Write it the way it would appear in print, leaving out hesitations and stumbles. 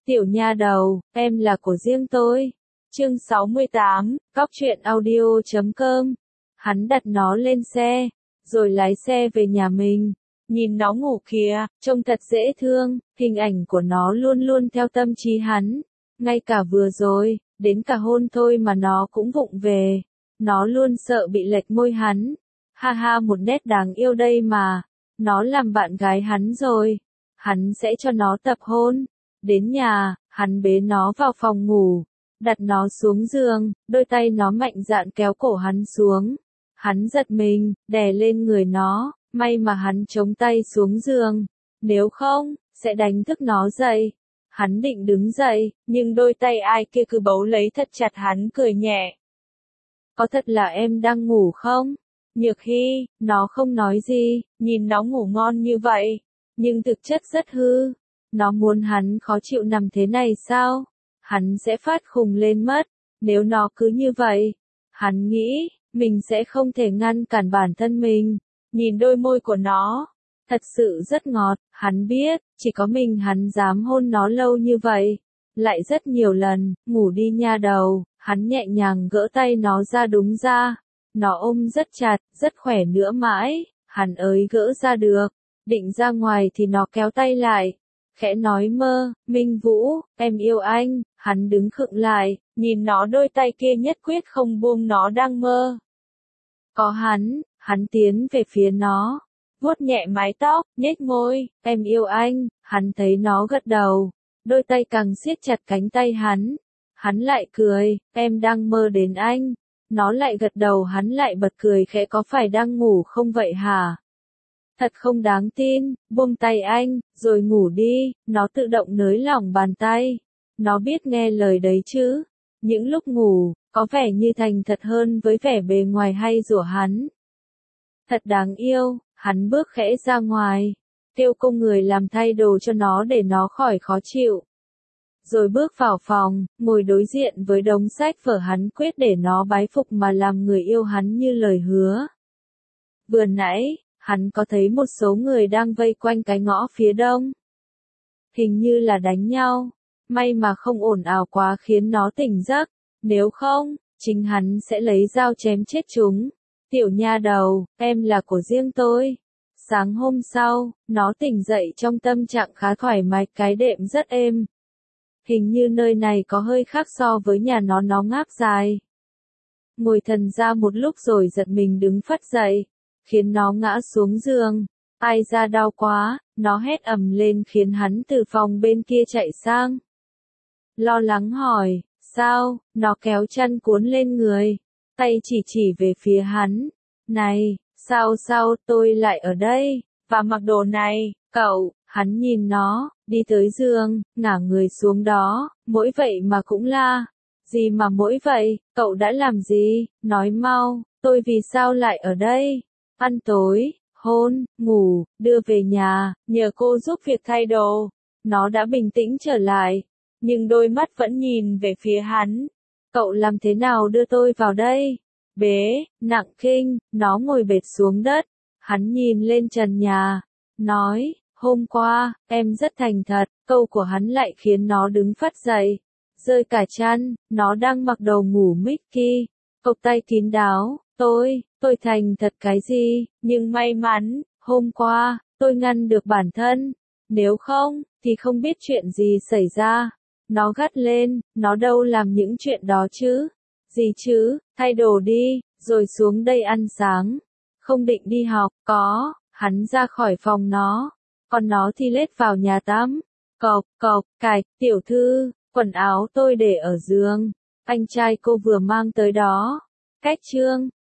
Tiểu nha đầu, em là của riêng tôi. Chương 68, Cóc truyện audio.com. Hắn đặt nó lên xe, rồi lái xe về nhà mình. Nhìn nó ngủ kìa, trông thật dễ thương, hình ảnh của nó luôn luôn theo tâm trí hắn. Ngay cả vừa rồi, đến cả hôn thôi mà nó cũng vụng về. Nó luôn sợ bị lệch môi hắn. Ha ha, một nét đáng yêu đây mà. Nó làm bạn gái hắn rồi. Hắn sẽ cho nó tập hôn. Đến nhà, hắn bế nó vào phòng ngủ, đặt nó xuống giường, đôi tay nó mạnh dạn kéo cổ hắn xuống. Hắn giật mình, đè lên người nó, may mà hắn chống tay xuống giường, nếu không, sẽ đánh thức nó dậy. Hắn định đứng dậy, nhưng đôi tay ai kia cứ bấu lấy thật chặt hắn, cười nhẹ. Có thật là em đang ngủ không? Nhược Hy, nó không nói gì, nhìn nó ngủ ngon như vậy, nhưng thực chất rất hư. Nó muốn hắn khó chịu nằm thế này sao? Hắn sẽ phát khùng lên mất, nếu nó cứ như vậy. Hắn nghĩ, mình sẽ không thể ngăn cản bản thân mình. Nhìn đôi môi của nó, thật sự rất ngọt, hắn biết, chỉ có mình hắn dám hôn nó lâu như vậy. Lại rất nhiều lần, ngủ đi nha đầu, hắn nhẹ nhàng gỡ tay nó ra đúng ra. Nó ôm rất chặt, rất khỏe nữa mãi, hắn ới gỡ ra được. Định ra ngoài thì nó kéo tay lại. Khẽ nói mơ, Minh Vũ, em yêu anh, hắn đứng khựng lại, nhìn nó đôi tay kia nhất quyết không buông nó đang mơ. Có hắn tiến về phía nó, vuốt nhẹ mái tóc, nhếch môi, em yêu anh, hắn thấy nó gật đầu, đôi tay càng siết chặt cánh tay hắn lại cười, em đang mơ đến anh, nó lại gật đầu hắn lại bật cười khẽ có phải đang ngủ không vậy hả? Thật không đáng tin, buông tay anh, rồi ngủ đi, nó tự động nới lỏng bàn tay. Nó biết nghe lời đấy chứ. Những lúc ngủ, có vẻ như thành thật hơn với vẻ bề ngoài hay rủa hắn. Thật đáng yêu, hắn bước khẽ ra ngoài, kêu công người làm thay đồ cho nó để nó khỏi khó chịu. Rồi bước vào phòng, ngồi đối diện với đống sách vở hắn quyết để nó bái phục mà làm người yêu hắn như lời hứa. Vừa nãy, hắn có thấy một số người đang vây quanh cái ngõ phía đông. Hình như là đánh nhau. May mà không ồn ào quá khiến nó tỉnh giấc. Nếu không, chính hắn sẽ lấy dao chém chết chúng. Tiểu nha đầu, em là của riêng tôi. Sáng hôm sau, nó tỉnh dậy trong tâm trạng khá thoải mái, cái đệm rất êm. Hình như nơi này có hơi khác so với nhà nó ngáp dài. Ngồi thần ra một lúc rồi giật mình đứng phắt dậy, khiến nó ngã xuống giường. Ai da đau quá, nó hét ầm lên khiến hắn từ phòng bên kia chạy sang. Lo lắng hỏi, sao, nó kéo chăn cuốn lên người, tay chỉ về phía hắn. Này, sao tôi lại ở đây, và mặc đồ này, cậu, hắn nhìn nó, đi tới giường, ngả người xuống đó, mỗi vậy mà cũng la. Gì mà mỗi vậy, cậu đã làm gì, nói mau, tôi vì sao lại ở đây? Ăn tối, hôn, ngủ, đưa về nhà, nhờ cô giúp việc thay đồ. Nó đã bình tĩnh trở lại, nhưng đôi mắt vẫn nhìn về phía hắn. Cậu làm thế nào đưa tôi vào đây? Bế, nặng kinh, nó ngồi bệt xuống đất. Hắn nhìn lên trần nhà, nói, hôm qua, em rất thành thật. Câu của hắn lại khiến nó đứng phắt dậy, rơi cả chăn. Nó đang mặc đồ ngủ Mickey, cộc tay kín đáo. Tôi thành thật cái gì, nhưng may mắn, hôm qua, tôi ngăn được bản thân. Nếu không, thì không biết chuyện gì xảy ra. Nó gắt lên, nó đâu làm những chuyện đó chứ. Gì chứ, thay đồ đi, rồi xuống đây ăn sáng. Không định đi học, có, hắn ra khỏi phòng nó. Còn nó thì lết vào nhà tắm. Cộc, cạch, tiểu thư, quần áo tôi để ở giường. Anh trai cô vừa mang tới đó. Cách chương